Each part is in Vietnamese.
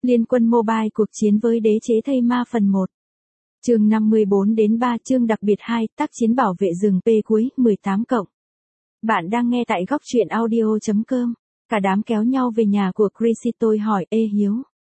Liên Quân Mobile cuộc chiến với đế chế thây ma phần 1. Chương 54 đến 3 chương đặc biệt 2, tác chiến bảo vệ rừng P cuối 18 cộng. Bạn đang nghe tại góc truyện audio.com. Cả đám kéo nhau về nhà của Chrissy, tôi hỏi: "Ê Hiếu,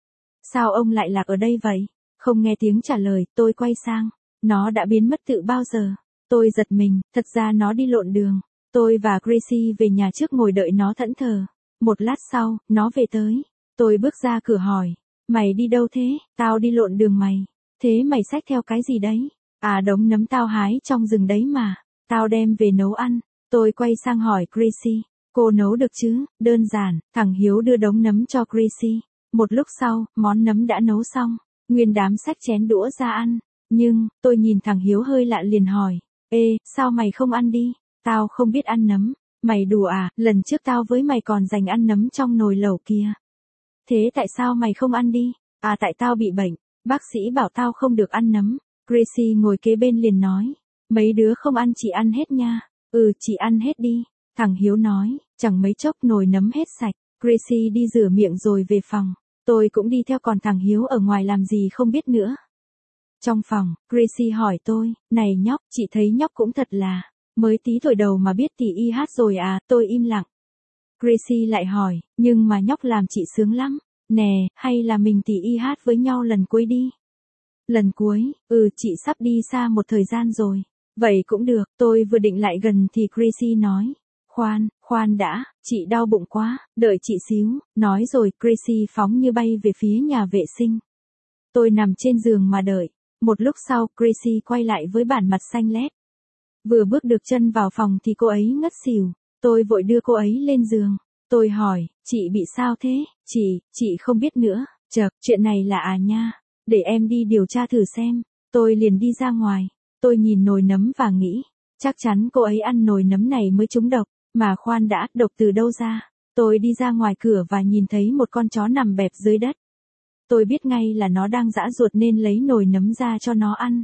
sao ông lại lạc ở đây vậy?" Không nghe tiếng trả lời, tôi quay sang. Nó đã biến mất từ bao giờ? Tôi giật mình, thật ra nó đi lộn đường. Tôi và Chrissy về nhà trước ngồi đợi nó thẫn thờ. Một lát sau, nó về tới. Tôi bước ra cửa hỏi: "Mày đi đâu thế?" "Tao đi lộn đường mày." "Thế mày xách theo cái gì đấy?" "À, đống nấm tao hái trong rừng đấy mà. Tao đem về nấu ăn." Tôi quay sang hỏi Chrissy: "Cô nấu được chứ?" "Đơn giản." Thằng Hiếu đưa đống nấm cho Chrissy. Một lúc sau, món nấm đã nấu xong. Nguyên đám xách chén đũa ra ăn. Nhưng, tôi nhìn thằng Hiếu hơi lạ liền hỏi: "Ê, sao mày không ăn đi?" "Tao không biết ăn nấm." "Mày đùa à, lần trước tao với mày còn dành ăn nấm trong nồi lẩu kia." "Thế tại sao mày không ăn đi?" "À, tại tao bị bệnh. Bác sĩ bảo tao không được ăn nấm." Chrissy ngồi kế bên liền nói: "Mấy đứa không ăn chị ăn hết nha." "Ừ, chị ăn hết đi." Thằng Hiếu nói. Chẳng mấy chốc nồi nấm hết sạch. Chrissy đi rửa miệng rồi về phòng. Tôi cũng đi theo, còn thằng Hiếu ở ngoài làm gì không biết nữa. Trong phòng, Chrissy hỏi tôi: "Này nhóc, chị thấy nhóc cũng thật là, mới tí tuổi đầu mà biết tỉ y hát rồi à?" Tôi im lặng. Chrissy lại hỏi: "Nhưng mà nhóc làm chị sướng lắm. Nè, hay là mình tỉ y hát với nhau lần cuối đi?" "Lần cuối?" "Ừ, chị sắp đi xa một thời gian rồi." "Vậy cũng được." Tôi vừa định lại gần thì Chrissy nói: Khoan đã, chị đau bụng quá, đợi chị xíu." Nói rồi Chrissy phóng như bay về phía nhà vệ sinh. Tôi nằm trên giường mà đợi. Một lúc sau, Chrissy quay lại với bản mặt xanh lét. Vừa bước được chân vào phòng thì cô ấy ngất xỉu. Tôi vội đưa cô ấy lên giường. Tôi hỏi: "Chị bị sao thế?" Chị không biết nữa." "Chậc, chuyện này là à nha. Để em đi điều tra thử xem." Tôi liền đi ra ngoài. Tôi nhìn nồi nấm và nghĩ, chắc chắn cô ấy ăn nồi nấm này mới trúng độc. Mà khoan đã, độc từ đâu ra? Tôi đi ra ngoài cửa và nhìn thấy một con chó nằm bẹp dưới đất. Tôi biết ngay là nó đang giã ruột nên lấy nồi nấm ra cho nó ăn.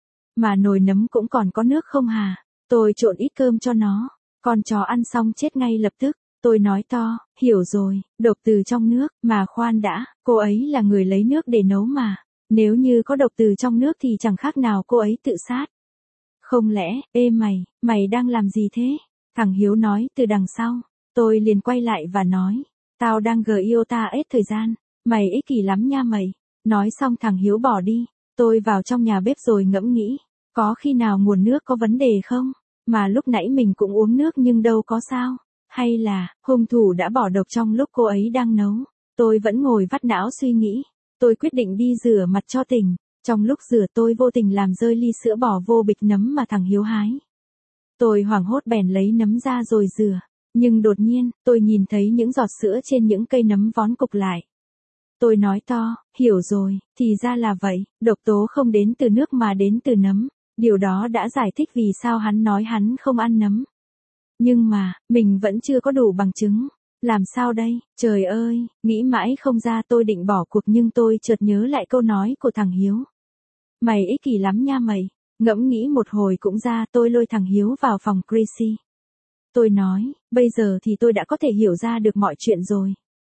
Mà nồi nấm cũng còn có nước không hả? Tôi trộn ít cơm cho nó. Con chó ăn xong chết ngay lập tức. Tôi nói to: "Hiểu rồi, độc từ trong nước." Mà khoan đã, cô ấy là người lấy nước để nấu mà. Nếu như có độc từ trong nước thì chẳng khác nào cô ấy tự sát. Không lẽ, ê mày đang làm gì thế? Thằng Hiếu nói từ đằng sau. Tôi liền quay lại và nói: "Tao đang GIOTA hết thời gian. Mày ích kỷ lắm nha mày." Nói xong thằng Hiếu bỏ đi. Tôi vào trong nhà bếp rồi ngẫm nghĩ, có khi nào nguồn nước có vấn đề không? Mà lúc nãy mình cũng uống nước nhưng đâu có sao. Hay là, hung thủ đã bỏ độc trong lúc cô ấy đang nấu? Tôi vẫn ngồi vắt não suy nghĩ. Tôi quyết định đi rửa mặt cho tỉnh. Trong lúc rửa tôi vô tình làm rơi ly sữa bỏ vô bịch nấm mà thằng Hiếu hái. Tôi hoảng hốt bèn lấy nấm ra rồi rửa. Nhưng đột nhiên, tôi nhìn thấy những giọt sữa trên những cây nấm vón cục lại. Tôi nói to: "Hiểu rồi, thì ra là vậy, độc tố không đến từ nước mà đến từ nấm." Điều đó đã giải thích vì sao hắn nói hắn không ăn nấm. Nhưng mà, mình vẫn chưa có đủ bằng chứng. Làm sao đây? Trời ơi, nghĩ mãi không ra. Tôi định bỏ cuộc nhưng tôi chợt nhớ lại câu nói của thằng Hiếu: "Mày ích kỷ lắm nha mày." Ngẫm nghĩ một hồi cũng ra. Tôi lôi thằng Hiếu vào phòng Chrissy. Tôi nói: "Bây giờ thì tôi đã có thể hiểu ra được mọi chuyện rồi."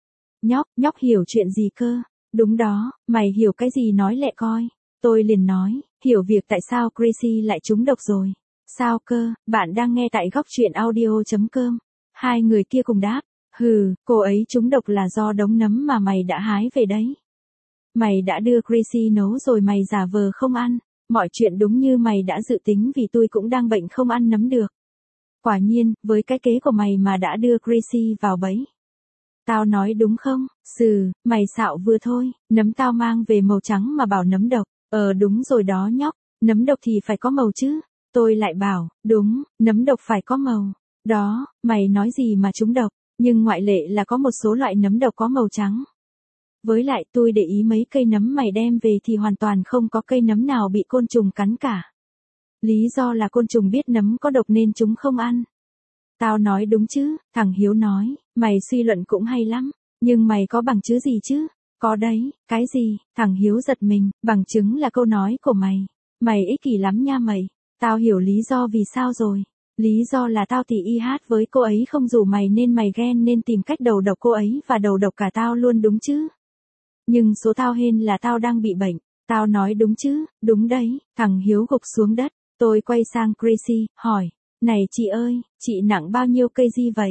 Nhóc hiểu chuyện gì cơ?" "Đúng đó, mày hiểu cái gì nói lẹ coi." Tôi liền nói: "Hiểu việc tại sao Chrissy lại trúng độc rồi." "Sao cơ?" Bạn đang nghe tại góc truyện audio.com. Hai người kia cùng đáp: "Hừ, cô ấy trúng độc là do đống nấm mà mày đã hái về đấy. Mày đã đưa Chrissy nấu rồi mày giả vờ không ăn. Mọi chuyện đúng như mày đã dự tính vì tôi cũng đang bệnh không ăn nấm được. Quả nhiên, với cái kế của mày mà đã đưa Chrissy vào bẫy. Tao nói đúng không?" Mày xạo vừa thôi. Nấm tao mang về màu trắng mà bảo nấm độc." Đúng rồi đó nhóc. Nấm độc thì phải có màu chứ." Tôi lại bảo: "Đúng, nấm độc phải có màu. Đó, mày nói gì mà trúng độc. Nhưng ngoại lệ là có một số loại nấm độc có màu trắng. Với lại tôi để ý mấy cây nấm mày đem về thì hoàn toàn không có cây nấm nào bị côn trùng cắn cả. Lý do là côn trùng biết nấm có độc nên chúng không ăn." Tao nói đúng chứ? Thằng Hiếu nói: "Mày suy luận cũng hay lắm. Nhưng mày có bằng chứng gì chứ?" "Có đấy." "Cái gì?" Thằng Hiếu giật mình. "Bằng chứng là câu nói của mày. Mày ích kỷ lắm nha mày." "Tao hiểu lý do vì sao rồi. Lý do là tao tỉ y hát với cô ấy không rủ mày nên mày ghen nên tìm cách đầu độc cô ấy và đầu độc cả tao luôn đúng chứ?" Nhưng số tao hên là tao đang bị bệnh. Tao nói đúng chứ, đúng đấy, thằng Hiếu gục xuống đất. Tôi quay sang Gracie, hỏi, này chị ơi, chị nặng bao nhiêu cây gì vậy?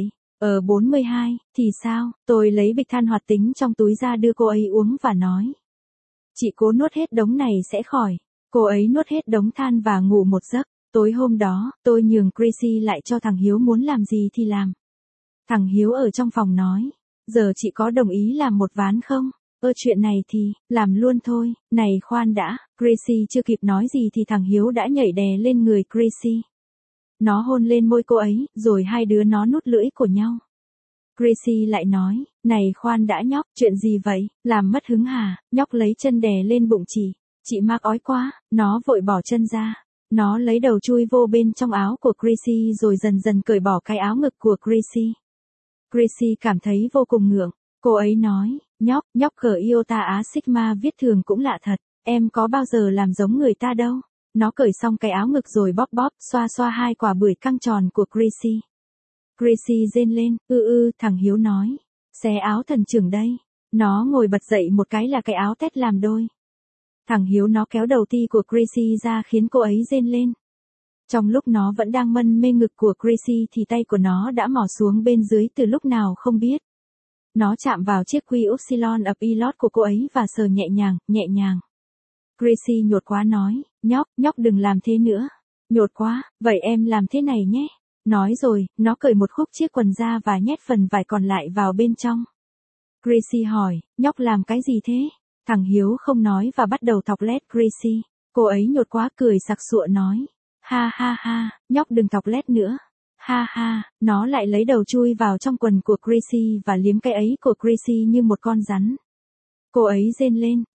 42, thì sao? Tôi lấy bịch than hoạt tính trong túi ra đưa cô ấy uống và nói. Chị cố nuốt hết đống này sẽ khỏi. Cô ấy nuốt hết đống than và ngủ một giấc. Tối hôm đó, tôi nhường Gracie lại cho thằng Hiếu muốn làm gì thì làm. Thằng Hiếu ở trong phòng nói, giờ chị có đồng ý làm một ván không? Chuyện này thì, làm luôn thôi, này khoan đã, Gracie chưa kịp nói gì thì thằng Hiếu đã nhảy đè lên người Gracie. Nó hôn lên môi cô ấy, rồi hai đứa nó nút lưỡi của nhau. Gracie lại nói, này khoan đã nhóc, chuyện gì vậy, làm mất hứng hả? Nhóc lấy chân đè lên bụng chị mắc ói quá, nó vội bỏ chân ra. Nó lấy đầu chui vô bên trong áo của Gracie rồi dần dần cởi bỏ cái áo ngực của Gracie. Gracie cảm thấy vô cùng ngượng. Cô ấy nói, nhóc cờ iota á sigma viết thường cũng lạ thật, em có bao giờ làm giống người ta đâu. Nó cởi xong cái áo ngực rồi bóp, xoa xoa hai quả bưởi căng tròn của Gracie. Gracie rên lên, thằng Hiếu nói, xé áo thần trưởng đây. Nó ngồi bật dậy một cái là cái áo tét làm đôi. Thằng Hiếu nó kéo đầu ti của Gracie ra khiến cô ấy rên lên. Trong lúc nó vẫn đang mân mê ngực của Gracie thì tay của nó đã mò xuống bên dưới từ lúc nào không biết. Nó chạm vào chiếc quy upsilon of pilot của cô ấy và sờ nhẹ nhàng. Gracie nhột quá nói, nhóc đừng làm thế nữa. Nhột quá, vậy em làm thế này nhé. Nói rồi, nó cởi một khúc chiếc quần ra và nhét phần vải còn lại vào bên trong. Gracie hỏi, nhóc làm cái gì thế? Thằng Hiếu không nói và bắt đầu thọc lét Gracie. Cô ấy nhột quá cười sặc sụa nói. Ha, nhóc đừng thọc lét nữa. Ha, nó lại lấy đầu chui vào trong quần của Gracie và liếm cái ấy của Gracie như một con rắn. Cô ấy rên lên,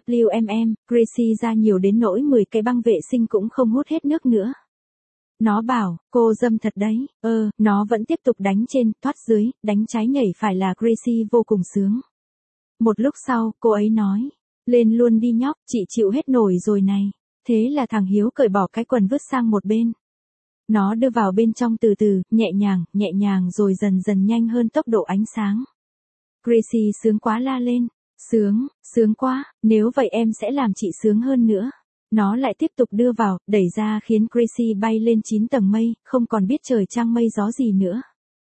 Gracie ra nhiều đến nỗi 10 cái băng vệ sinh cũng không hút hết nước nữa. Nó bảo, cô dâm thật đấy, nó vẫn tiếp tục đánh trên, thoát dưới, đánh trái nhảy phải là Gracie vô cùng sướng. Một lúc sau, cô ấy nói, lên luôn đi nhóc, chị chịu hết nổi rồi này. Thế là thằng Hiếu cởi bỏ cái quần vứt sang một bên. Nó đưa vào bên trong từ từ, nhẹ nhàng rồi dần dần nhanh hơn tốc độ ánh sáng. Gracie sướng quá la lên. Sướng quá, nếu vậy em sẽ làm chị sướng hơn nữa. Nó lại tiếp tục đưa vào, đẩy ra khiến Gracie bay lên 9 tầng mây, không còn biết trời trăng mây gió gì nữa.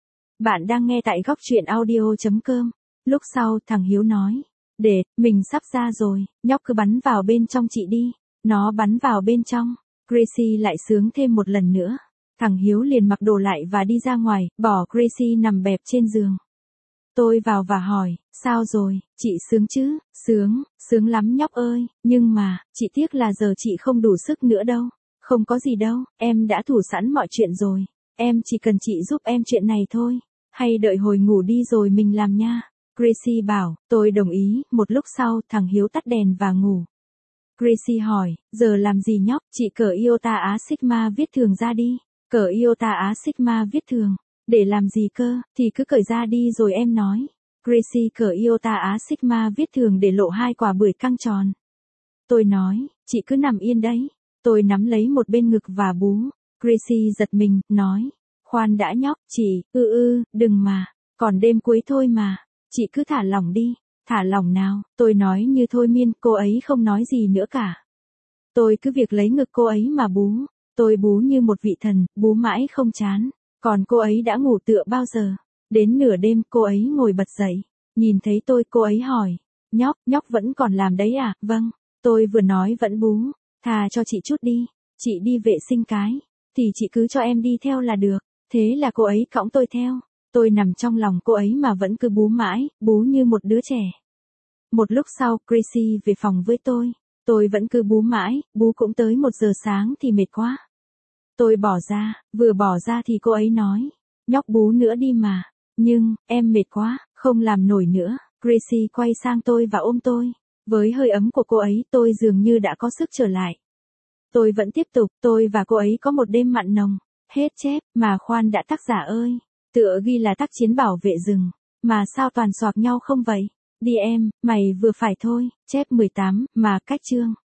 Bạn đang nghe tại góc truyện audio.com. Lúc sau, thằng Hiếu nói, để, mình sắp ra rồi, nhóc cứ bắn vào bên trong chị đi. Nó bắn vào bên trong. Gracie lại sướng thêm một lần nữa. Thằng Hiếu liền mặc đồ lại và đi ra ngoài, bỏ Gracie nằm bẹp trên giường. Tôi vào và hỏi, sao rồi, chị sướng chứ? Sướng lắm nhóc ơi, nhưng mà, chị tiếc là giờ chị không đủ sức nữa đâu. Không có gì đâu, em đã thủ sẵn mọi chuyện rồi. Em chỉ cần chị giúp em chuyện này thôi. Hay đợi hồi ngủ đi rồi mình làm nha. Gracie bảo, tôi đồng ý. Một lúc sau, thằng Hiếu tắt đèn và ngủ. Gracie hỏi, giờ làm gì nhóc? Chị cởi iota á sigma viết thường ra đi. Cởi iota á sigma viết thường. Để làm gì cơ, thì cứ cởi ra đi rồi em nói. Gracie cởi iota á sigma viết thường để lộ hai quả bưởi căng tròn. Tôi nói, chị cứ nằm yên đấy. Tôi nắm lấy một bên ngực và bú. Gracie giật mình, nói, khoan đã nhóc, chị, đừng mà, còn đêm cuối thôi mà, chị cứ thả lỏng đi. Thả lỏng nào, tôi nói như thôi miên, cô ấy không nói gì nữa cả. Tôi cứ việc lấy ngực cô ấy mà bú. Tôi bú như một vị thần, bú mãi không chán. Còn cô ấy đã ngủ tựa bao giờ? Đến nửa đêm cô ấy ngồi bật dậy. Nhìn thấy tôi cô ấy hỏi. Nhóc vẫn còn làm đấy à? Vâng. Tôi vừa nói vẫn bú. Thà cho chị chút đi. Chị đi vệ sinh cái. Thì chị cứ cho em đi theo là được. Thế là cô ấy cõng tôi theo. Tôi nằm trong lòng cô ấy mà vẫn cứ bú mãi, bú như một đứa trẻ. Một lúc sau, Gracie về phòng với tôi. Tôi vẫn cứ bú mãi, bú cũng tới 1 giờ sáng thì mệt quá. Tôi bỏ ra, vừa bỏ ra thì cô ấy nói. Nhóc bú nữa đi mà. Nhưng, em mệt quá, không làm nổi nữa. Gracie quay sang tôi và ôm tôi. Với hơi ấm của cô ấy tôi dường như đã có sức trở lại. Tôi vẫn tiếp tục, tôi và cô ấy có một đêm mặn nồng. Hết chép, mà khoan đã tác giả ơi. Tựa ghi là tác chiến bảo vệ rừng. Mà sao toàn xoạc nhau không vậy? Đi em, mày vừa phải thôi. Chép 18, mà cách chương.